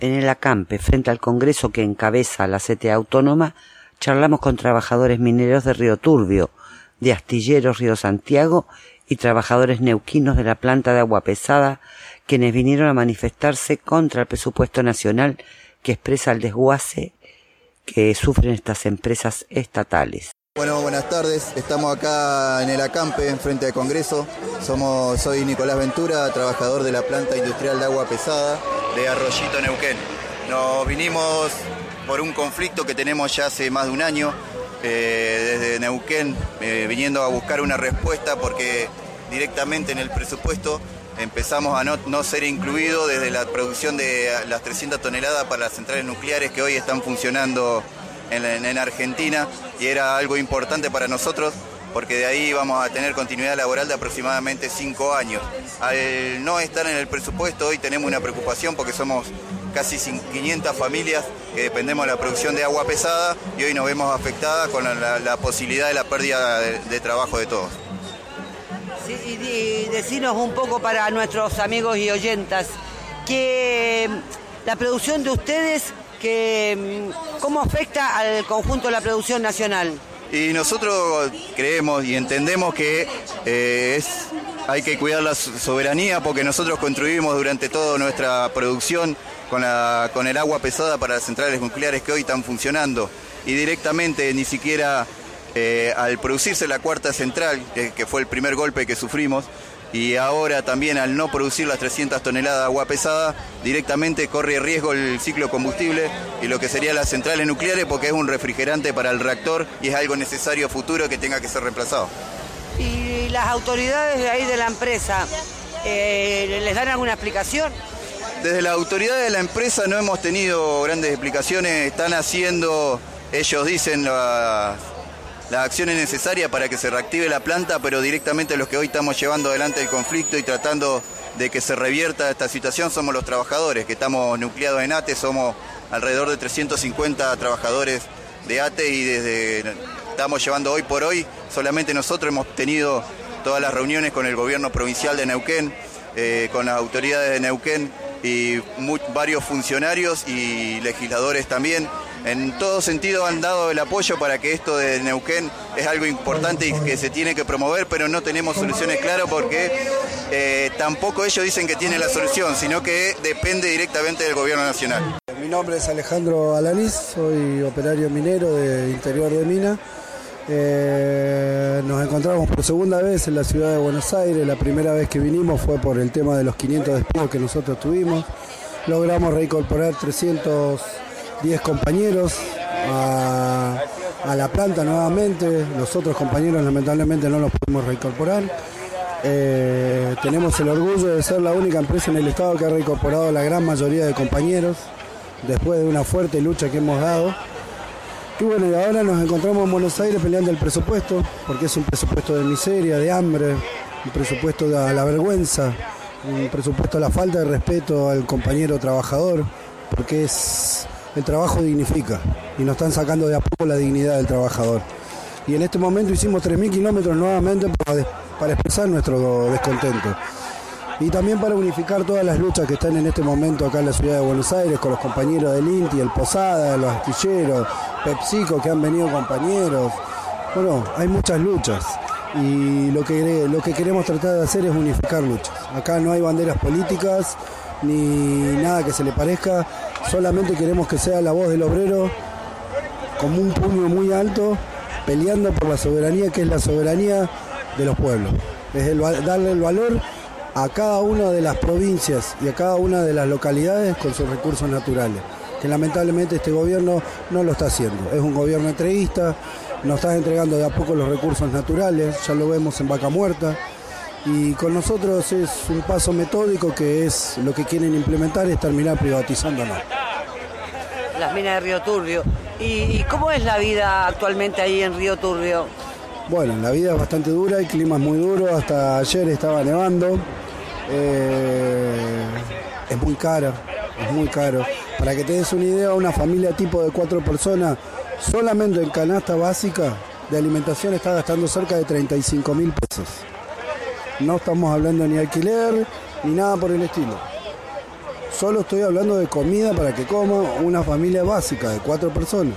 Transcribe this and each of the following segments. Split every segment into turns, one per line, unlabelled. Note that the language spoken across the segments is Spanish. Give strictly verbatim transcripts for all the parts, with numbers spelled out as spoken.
En el acampe, frente al Congreso que encabeza la C T A Autónoma, charlamos con trabajadores mineros de Río Turbio, de Astilleros Río Santiago y trabajadores neuquinos de la planta de agua pesada, quienes vinieron a manifestarse contra el presupuesto nacional que expresa el desguace que sufren estas empresas estatales.
Bueno, buenas tardes. Estamos acá en el acampe, frente al Congreso. Somos, soy Nicolás Ventura, trabajador de la planta industrial de agua pesada de Arroyito, Neuquén. Nos vinimos por un conflicto que tenemos ya hace más de un año, eh, desde Neuquén, eh, viniendo a buscar una respuesta porque directamente en el presupuesto empezamos a no, no ser incluidos desde la producción de las trescientas toneladas para las centrales nucleares que hoy están funcionando en, en, en Argentina, y era algo importante para nosotros porque de ahí vamos a tener continuidad laboral de aproximadamente cinco años. Al no estar en el presupuesto, hoy tenemos una preocupación porque somos casi quinientas familias que dependemos de la producción de agua pesada y hoy nos vemos afectadas con la, la posibilidad de la pérdida de, de trabajo de todos.
Sí, y, y decinos un poco para nuestros amigos y oyentas, que la producción de ustedes, que, ¿cómo afecta al conjunto de la producción nacional?
Y nosotros creemos y entendemos que eh, es, hay que cuidar la soberanía porque nosotros construimos durante toda nuestra producción con, la, con el agua pesada para las centrales nucleares que hoy están funcionando, y directamente ni siquiera eh, al producirse la cuarta central, que, que fue el primer golpe que sufrimos, y ahora también al no producir las trescientas toneladas de agua pesada, directamente corre riesgo el ciclo combustible y lo que serían las centrales nucleares, porque es un refrigerante para el reactor y es algo necesario futuro que tenga que ser reemplazado.
¿Y las autoridades de ahí de la empresa eh, les dan alguna explicación?
Desde las autoridades de la empresa no hemos tenido grandes explicaciones, están haciendo, ellos dicen, la... las acciones necesarias para que se reactive la planta, pero directamente los que hoy estamos llevando adelante el conflicto y tratando de que se revierta esta situación somos los trabajadores, que estamos nucleados en ATE, somos alrededor de trescientos cincuenta trabajadores de ATE y desde estamos llevando hoy por hoy, solamente nosotros hemos tenido todas las reuniones con el gobierno provincial de Neuquén, eh, con las autoridades de Neuquén y muy, varios funcionarios y legisladores también. En todo sentido han dado el apoyo para que esto de Neuquén es algo importante y que se tiene que promover, pero no tenemos soluciones claras porque eh, tampoco ellos dicen que tienen la solución, sino que depende directamente del gobierno nacional.
Mi nombre es Alejandro Alanís, soy operario minero de interior de mina. Eh, nos encontramos por segunda vez en la ciudad de Buenos Aires. La primera vez que vinimos fue por el tema de los quinientos despidos que nosotros tuvimos. Logramos reincorporar trescientos diez compañeros a, a la planta nuevamente. Los otros compañeros lamentablemente no los pudimos reincorporar. Eh, tenemos el orgullo de ser la única empresa en el estado que ha reincorporado la gran mayoría de compañeros después de una fuerte lucha que hemos dado. Y bueno, y ahora nos encontramos en Buenos Aires peleando el presupuesto, porque es un presupuesto de miseria, de hambre, un presupuesto de la vergüenza, un presupuesto de la falta de respeto al compañero trabajador, porque es el trabajo dignifica y nos están sacando de a poco la dignidad del trabajador. Y en este momento hicimos tres mil kilómetros nuevamente para, para expresar nuestro descontento. Y también para unificar todas las luchas que están en este momento acá en la ciudad de Buenos Aires con los compañeros del INTI, el Posada, los astilleros, PepsiCo, que han venido compañeros. Bueno, hay muchas luchas y lo que, lo que queremos tratar de hacer es unificar luchas. Acá no hay banderas políticas ni nada que se le parezca, solamente queremos que sea la voz del obrero como un puño muy alto, peleando por la soberanía, que es la soberanía de los pueblos. Es el, darle el valor a cada una de las provincias y a cada una de las localidades con sus recursos naturales, que lamentablemente este gobierno no lo está haciendo. Es un gobierno entreguista, nos está entregando de a poco los recursos naturales, ya lo vemos en Vaca Muerta, y con nosotros es un paso metódico que es lo que quieren implementar, es terminar privatizándonos.
Las minas de Río Turbio. ¿Y, y cómo es la vida actualmente ahí en Río Turbio?
Bueno, la vida es bastante dura, el clima es muy duro, hasta ayer estaba nevando, eh, es muy cara, es muy caro. Para que te des una idea, una familia tipo de cuatro personas, solamente en canasta básica de alimentación está gastando cerca de treinta y cinco mil pesos. No estamos hablando ni alquiler, ni nada por el estilo. solo estoy hablando de comida para que coma una familia básica de cuatro personas.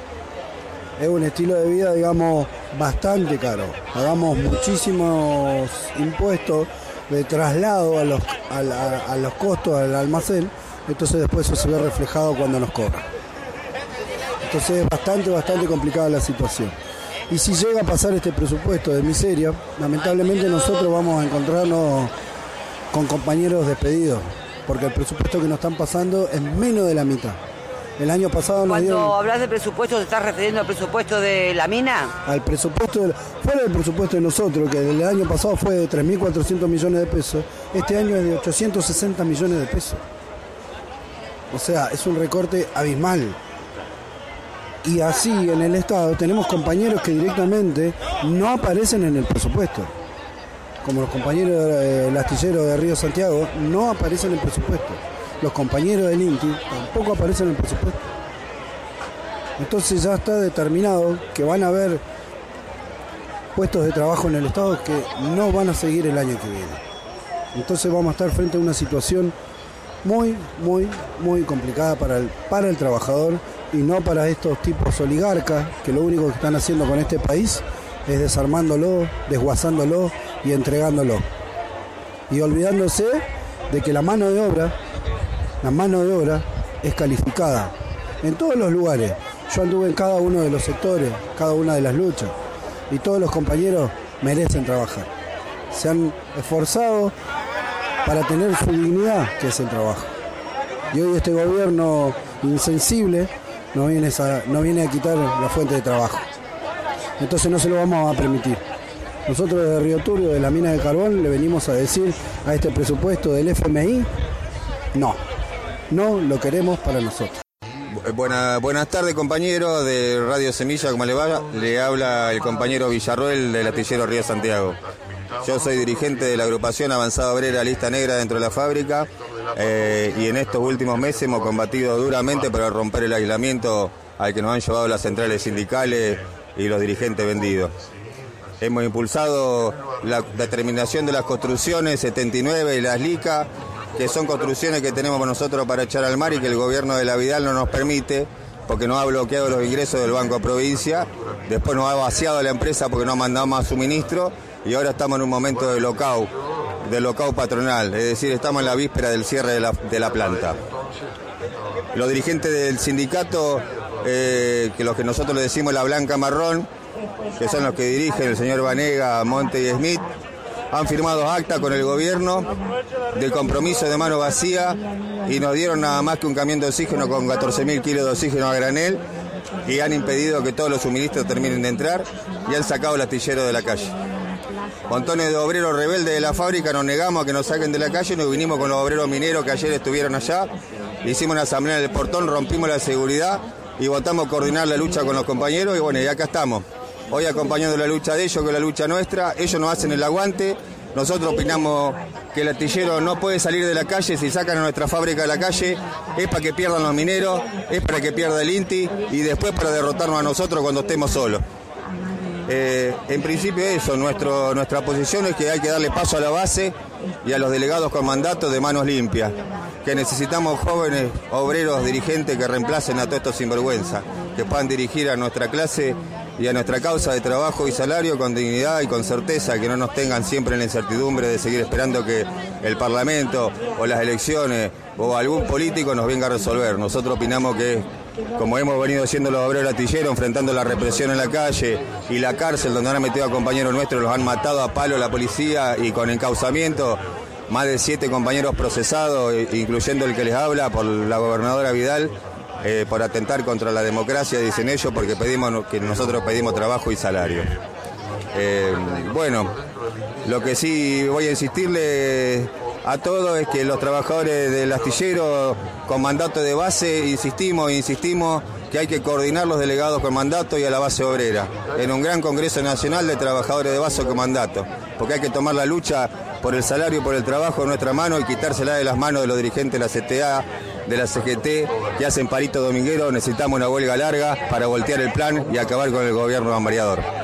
Es un estilo de vida, digamos, bastante caro. Pagamos muchísimos impuestos de traslado a los, a, a, a los costos al almacén, entonces después eso se ve reflejado cuando nos cobran. Entonces es bastante, bastante complicada la situación. Y si llega a pasar este presupuesto de miseria, lamentablemente nosotros vamos a encontrarnos con compañeros despedidos, porque el presupuesto que nos están pasando es menos de la mitad. El año pasado nos
Cuando
dieron...
hablas de presupuesto, ¿te estás refiriendo al presupuesto de la mina?
Al presupuesto, de, fuera del presupuesto de nosotros, que el año pasado fue de tres mil cuatrocientos millones de pesos, este año es de ochocientos sesenta millones de pesos. O sea, es un recorte abismal. Y así en el Estado tenemos compañeros que directamente no aparecen en el presupuesto. Como los compañeros del eh, astillero de Río Santiago, no aparecen en el presupuesto. Los compañeros del INTI tampoco aparecen en el presupuesto. Entonces ya está determinado que van a haber puestos de trabajo en el Estado que no van a seguir el año que viene. Entonces vamos a estar frente a una situación muy, muy, muy complicada para el, para el trabajador y no para estos tipos oligarcas que lo único que están haciendo con este país es desarmándolo, desguazándolo y entregándolo. Y olvidándose de que la mano de obra, la mano de obra es calificada en todos los lugares. Yo anduve en cada uno de los sectores, cada una de las luchas, y todos los compañeros merecen trabajar. Se han esforzado para tener su dignidad, que es el trabajo. Y hoy este gobierno insensible no viene a, no viene a quitar la fuente de trabajo. Entonces no se lo vamos a permitir. Nosotros desde Río Turbio, de la mina de carbón, le venimos a decir a este presupuesto del F M I, no, no lo queremos para nosotros.
Buena, buenas tardes, compañeros de Radio Semilla, ¿cómo le va? Le habla el compañero Villarroel del astillero Río Santiago. Yo soy dirigente de la agrupación Avanzada Obrera Lista Negra dentro de la fábrica eh, y en estos últimos meses hemos combatido duramente para romper el aislamiento al que nos han llevado las centrales sindicales y los dirigentes vendidos. Hemos impulsado la determinación de las construcciones setenta y nueve y las L I C A, que son construcciones que tenemos nosotros para echar al mar y que el gobierno de la Vidal no nos permite, porque nos ha bloqueado los ingresos del Banco Provincia, después nos ha vaciado la empresa porque no ha mandado más suministro y ahora estamos en un momento de lockout, de lockout patronal, es decir, estamos en la víspera del cierre de la, de la planta. Los dirigentes del sindicato, eh, que los que nosotros le decimos la blanca marrón, que son los que dirigen el señor Vanega, Monte y Smith, han firmado acta con el gobierno de compromiso de mano vacía y nos dieron nada más que un camión de oxígeno con catorce mil kilos de oxígeno a granel y han impedido que todos los suministros terminen de entrar y han sacado el astillero de la calle. Montones de obreros rebeldes de la fábrica nos negamos a que nos saquen de la calle y nos vinimos con los obreros mineros que ayer estuvieron allá, hicimos una asamblea en el portón, rompimos la seguridad y votamos coordinar la lucha con los compañeros y bueno, y acá estamos. Hoy acompañando la lucha de ellos, que es la lucha nuestra, ellos nos hacen el aguante, nosotros opinamos que el astillero no puede salir de la calle, si sacan a nuestra fábrica de la calle, es para que pierdan los mineros, es para que pierda el INTI y después para derrotarnos a nosotros cuando estemos solos. Eh, en principio eso, nuestro, nuestra posición es que hay que darle paso a la base y a los delegados con mandato de manos limpias, que necesitamos jóvenes obreros dirigentes que reemplacen a todos estos sinvergüenzas, que puedan dirigir a nuestra clase y a nuestra causa de trabajo y salario con dignidad y con certeza, que no nos tengan siempre en la incertidumbre de seguir esperando que el Parlamento o las elecciones o algún político nos venga a resolver. Nosotros opinamos que, como hemos venido siendo los obreros astilleros, enfrentando la represión en la calle y la cárcel donde han metido a compañeros nuestros, los han matado a palo la policía y con encauzamiento, más de siete compañeros procesados, incluyendo el que les habla, por la gobernadora Vidal, Eh, por atentar contra la democracia, dicen ellos, porque pedimos que nosotros pedimos trabajo y salario. Eh, bueno, lo que sí voy a insistirle a todos es que los trabajadores del astillero con mandato de base insistimos, insistimos que hay que coordinar los delegados con mandato y a la base obrera en un gran Congreso Nacional de Trabajadores de Base con mandato, porque hay que tomar la lucha por el salario y por el trabajo en nuestra mano y quitársela de las manos de los dirigentes de la C T A, de la C G T, que hacen parito dominguero. Necesitamos una huelga larga para voltear el plan y acabar con el gobierno mareador.